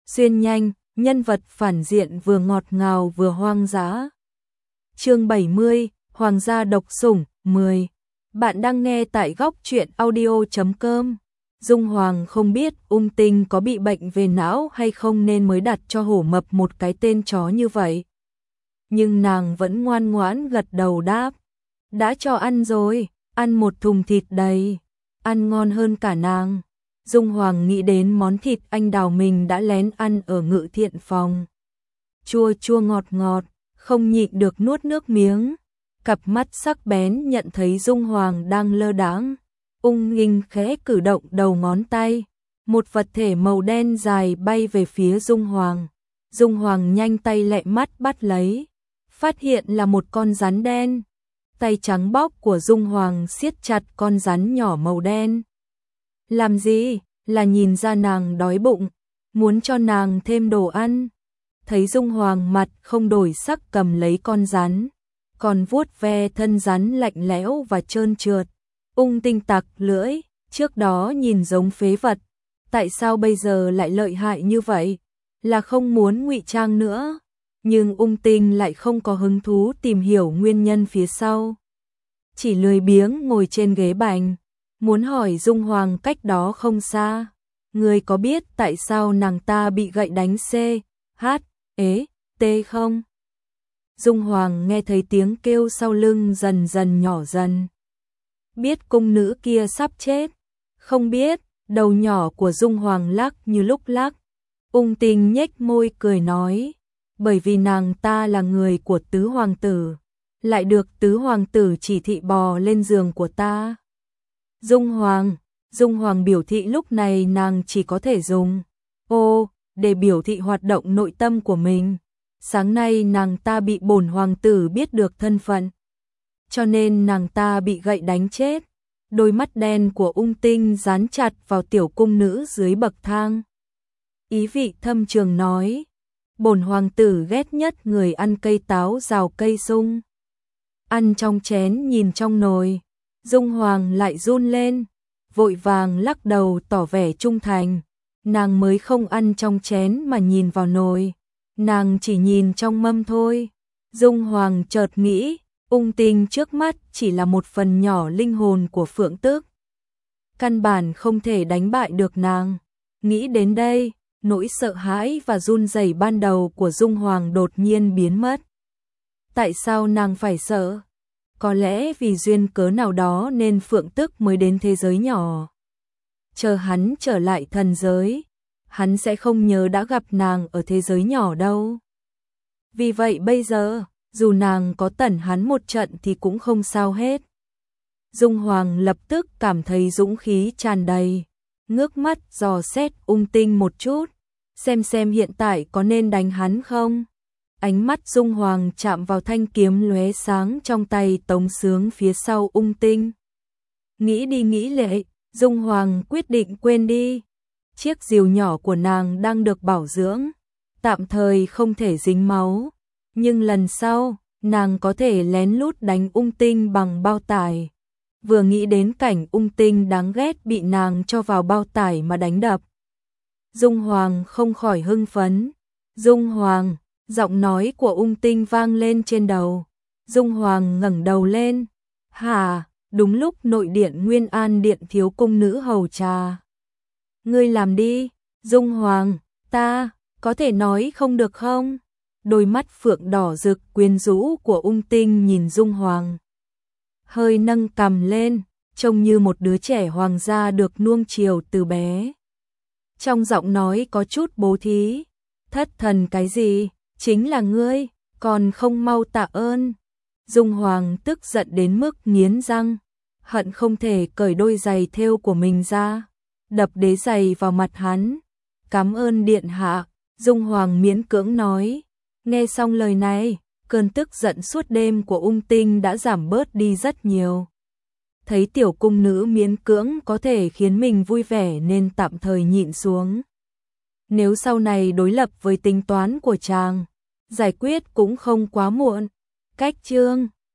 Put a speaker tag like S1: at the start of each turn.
S1: xuyên nhanh, nhân vật phản diện vừa ngọt ngào vừa hoang dã. Chương 70, Hoàng gia độc sủng 10. Bạn đang nghe tại góc truyện audio.com. Dung Hoàng không biết Ung Tinh có bị bệnh về não hay không nên mới đặt cho hổ mập một cái tên chó như vậy. Nhưng nàng vẫn ngoan ngoãn gật đầu đáp. Đã cho ăn rồi, ăn một thùng thịt đầy, ăn ngon hơn cả nàng. Dung Hoàng nghĩ đến món thịt anh đào mình đã lén ăn ở Ngự Thiện phòng. Chua chua ngọt ngọt, không nhịn được nuốt nước miếng. Cặp mắt sắc bén nhận thấy Dung Hoàng đang lơ đãng. Ung Nghinh khẽ cử động đầu ngón tay, một vật thể màu đen dài bay về phía Dung Hoàng. Dung Hoàng nhanh tay lẹ mắt bắt lấy, phát hiện là một con rắn đen. Tay trắng bóc của Dung Hoàng siết chặt con rắn nhỏ màu đen. Làm gì? Là nhìn ra nàng đói bụng, muốn cho nàng thêm đồ ăn. Thấy Dung Hoàng mặt không đổi sắc cầm lấy con rắn, còn vuốt ve thân rắn lạnh lẽo và trơn trượt. Ung Tinh tặc lưỡi, trước đó nhìn giống phế vật, tại sao bây giờ lại lợi hại như vậy? Là không muốn ngụy trang nữa, nhưng Ung Tinh lại không có hứng thú tìm hiểu nguyên nhân phía sau. Chỉ lười biếng ngồi trên ghế bành, muốn hỏi Dung Hoàng cách đó không xa. Người có biết tại sao nàng ta bị gậy đánh C, H, ế, T không? Dung Hoàng nghe thấy tiếng kêu sau lưng dần dần nhỏ dần. Biết cung nữ kia sắp chết? Không biết, đầu nhỏ của Dung Hoàng lắc như lúc lắc. Ung Tinh nhếch môi cười nói, bởi vì nàng ta là người của tứ hoàng tử, lại được tứ hoàng tử chỉ thị bò lên giường của ta. Dung Hoàng biểu thị lúc này nàng chỉ có thể dùng để biểu thị hoạt động nội tâm của mình. Sáng nay nàng ta bị bổn hoàng tử biết được thân phận, cho nên nàng ta bị gậy đánh chết. Đôi mắt đen của Ung Tinh dán chặt vào tiểu cung nữ dưới bậc thang. Ý vị thâm trường nói, bổn hoàng tử ghét nhất người ăn cây táo rào cây sung. Ăn trong chén nhìn trong nồi. Dung Hoàng lại run lên, vội vàng lắc đầu tỏ vẻ trung thành. Nàng mới không ăn trong chén mà nhìn vào nồi, nàng chỉ nhìn trong mâm thôi. Dung Hoàng chợt nghĩ, Ung Tinh trước mắt chỉ là một phần nhỏ linh hồn của Phượng Tước, căn bản không thể đánh bại được nàng. Nghĩ đến đây, nỗi sợ hãi và run rẩy ban đầu của Dung Hoàng đột nhiên biến mất. Tại sao nàng phải sợ? Có lẽ vì duyên cớ nào đó nên Phượng Tước mới đến thế giới nhỏ. Chờ hắn trở lại thần giới, hắn sẽ không nhớ đã gặp nàng ở thế giới nhỏ đâu. Vì vậy bây giờ, dù nàng có tẩn hắn một trận thì cũng không sao hết. Dung Hoàng lập tức cảm thấy dũng khí tràn đầy, ngước mắt dò xét Ung Tinh một chút, xem hiện tại có nên đánh hắn không. Ánh mắt Dung Hoàng chạm vào thanh kiếm lóe sáng trong tay Tống Sướng phía sau Ung Tinh. Nghĩ đi nghĩ lại, Dung Hoàng quyết định quên đi. Chiếc rìu nhỏ của nàng đang được bảo dưỡng, tạm thời không thể dính máu, nhưng lần sau, nàng có thể lén lút đánh Ung Tinh bằng bao tải. Vừa nghĩ đến cảnh Ung Tinh đáng ghét bị nàng cho vào bao tải mà đánh đập, Dung Hoàng không khỏi hưng phấn. Dung Hoàng, giọng nói của Ung Tinh vang lên trên đầu. Dung Hoàng ngẩng đầu lên. Hả, đúng lúc nội điện Nguyên An điện thiếu cung nữ hầu trà. Ngươi làm đi. Dung Hoàng, ta, có thể nói không được không? Đôi mắt phượng đỏ rực quyến rũ của Ung Tinh nhìn Dung Hoàng, hơi nâng cằm lên, trông như một đứa trẻ hoàng gia được nuông chiều từ bé. Trong giọng nói có chút bố thí. Thất thần cái gì, chính là ngươi, còn không mau tạ ơn. Dung Hoàng tức giận đến mức nghiến răng, hận không thể cởi đôi giày thêu của mình ra, đập đế giày vào mặt hắn. Cảm ơn điện hạ, Dung Hoàng miễn cưỡng nói. Nghe xong lời này, cơn tức giận suốt đêm của Ung Tinh đã giảm bớt đi rất nhiều. Thấy tiểu cung nữ miễn cưỡng có thể khiến mình vui vẻ nên tạm thời nhịn xuống. Nếu sau này đối lập với tính toán của chàng, giải quyết cũng không quá muộn. Cách chương